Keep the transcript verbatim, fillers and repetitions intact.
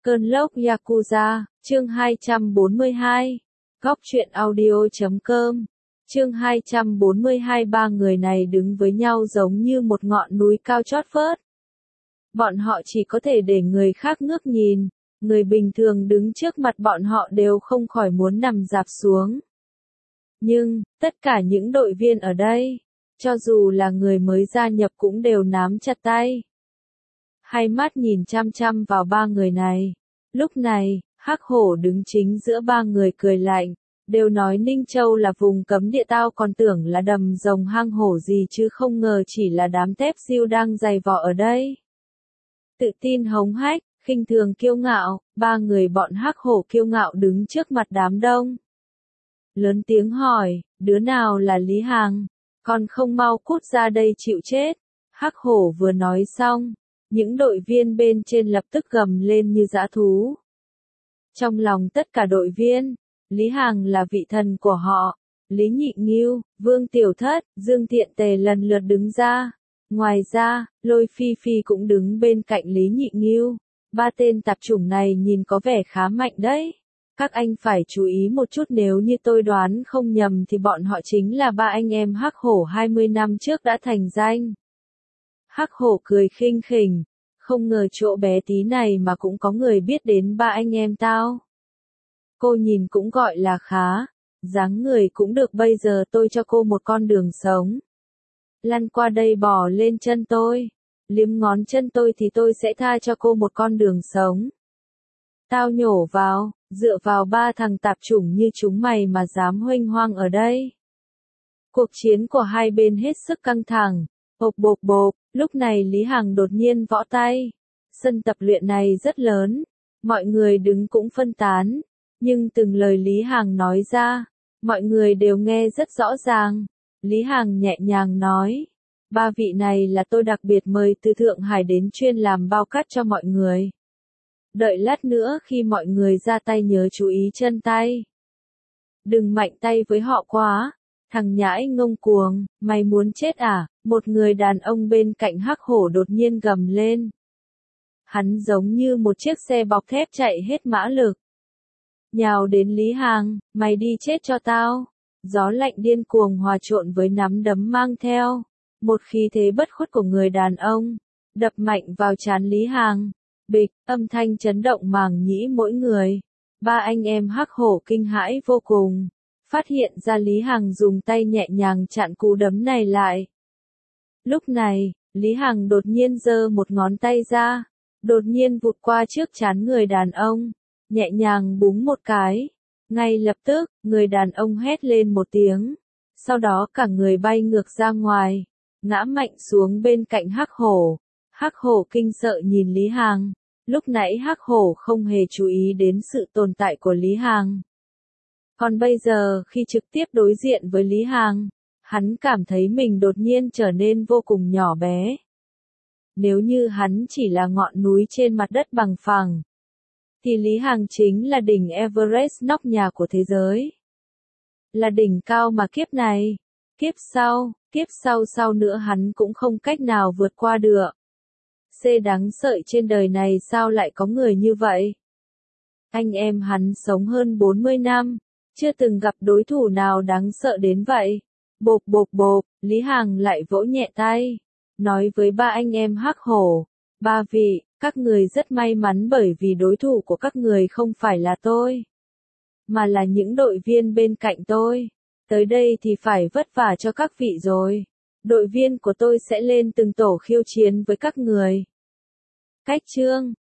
Cơn lốc Yakuza, chương hai trăm bốn mươi hai. Góc truyện audio chấm com. Chương hai trăm bốn mươi hai. Ba người này đứng với nhau giống như một ngọn núi cao chót vót. Bọn họ chỉ có thể để người khác ngước nhìn, người bình thường đứng trước mặt bọn họ đều không khỏi muốn nằm rạp xuống. Nhưng, tất cả những đội viên ở đây, cho dù là người mới gia nhập cũng đều nắm chặt tay. Hai mắt nhìn chăm chăm vào ba người này. Lúc này, Hắc Hổ đứng chính giữa ba người cười lạnh, đều nói Ninh Châu là vùng cấm địa, tao còn tưởng là đầm rồng hang hổ gì chứ không ngờ chỉ là đám tép diêu đang giày vò ở đây. Tự tin hống hách, khinh thường kiêu ngạo, ba người bọn Hắc Hổ kiêu ngạo đứng trước mặt đám đông. Lớn tiếng hỏi, đứa nào là Lý Hằng? Còn không mau cút ra đây chịu chết. Hắc Hổ vừa nói xong, những đội viên bên trên lập tức gầm lên như dã thú. Trong lòng tất cả đội viên, Lý Hằng là vị thần của họ. Lý Nhị Ngưu, Vương Tiểu Thất, Dương Thiện Tề lần lượt đứng ra. Ngoài ra, Lôi Phi Phi cũng đứng bên cạnh Lý Nhị Ngưu. Ba tên tạp chủng này nhìn có vẻ khá mạnh đấy. Các anh phải chú ý một chút, nếu như tôi đoán không nhầm thì bọn họ chính là ba anh em Hắc Hổ hai mươi năm trước đã thành danh. Hắc Hổ cười khinh khỉnh, không ngờ chỗ bé tí này mà cũng có người biết đến ba anh em tao. Cô nhìn cũng gọi là khá, dáng người cũng được, bây giờ tôi cho cô một con đường sống. Lăn qua đây bò lên chân tôi, liếm ngón chân tôi thì tôi sẽ tha cho cô một con đường sống. Tao nhổ vào, dựa vào ba thằng tạp chủng như chúng mày mà dám huênh hoang ở đây. Cuộc chiến của hai bên hết sức căng thẳng. Bộp bộp bộp, lúc này Lý Hằng đột nhiên võ tay. Sân tập luyện này rất lớn, mọi người đứng cũng phân tán, nhưng từng lời Lý Hằng nói ra, mọi người đều nghe rất rõ ràng. Lý Hằng nhẹ nhàng nói, ba vị này là tôi đặc biệt mời từ Thượng Hải đến chuyên làm bao cát cho mọi người. Đợi lát nữa khi mọi người ra tay nhớ chú ý chân tay. Đừng mạnh tay với họ quá. Thằng nhãi ngông cuồng, mày muốn chết à? Một người đàn ông bên cạnh Hắc Hổ đột nhiên gầm lên. Hắn giống như một chiếc xe bọc thép chạy hết mã lực. Nhào đến Lý Hằng, mày đi chết cho tao. Gió lạnh điên cuồng hòa trộn với nắm đấm mang theo một khí thế bất khuất của người đàn ông, đập mạnh vào trán Lý Hằng. Bịch, âm thanh chấn động màng nhĩ mỗi người. Ba anh em Hắc Hổ kinh hãi vô cùng. Phát hiện ra Lý Hằng dùng tay nhẹ nhàng chặn cú đấm này lại. Lúc này, Lý Hằng đột nhiên giơ một ngón tay ra, đột nhiên vụt qua trước trán người đàn ông, nhẹ nhàng búng một cái. Ngay lập tức, người đàn ông hét lên một tiếng, sau đó cả người bay ngược ra ngoài, ngã mạnh xuống bên cạnh Hắc Hổ. Hắc Hổ kinh sợ nhìn Lý Hằng, lúc nãy Hắc Hổ không hề chú ý đến sự tồn tại của Lý Hằng. Còn bây giờ khi trực tiếp đối diện với Lý Hằng, hắn cảm thấy mình đột nhiên trở nên vô cùng nhỏ bé. Nếu như hắn chỉ là ngọn núi trên mặt đất bằng phẳng, thì Lý Hằng chính là đỉnh Everest nóc nhà của thế giới. Là đỉnh cao mà kiếp này, kiếp sau, kiếp sau sau nữa hắn cũng không cách nào vượt qua được. Xê đáng sợ trên đời này sao lại có người như vậy? Anh em hắn sống hơn bốn mươi năm. Chưa từng gặp đối thủ nào đáng sợ đến vậy. Bộp bộp bộp, Lý Hằng lại vỗ nhẹ tay. Nói với ba anh em Hắc Hổ. Ba vị, các người rất may mắn bởi vì đối thủ của các người không phải là tôi. Mà là những đội viên bên cạnh tôi. Tới đây thì phải vất vả cho các vị rồi. Đội viên của tôi sẽ lên từng tổ khiêu chiến với các người. Cách chương.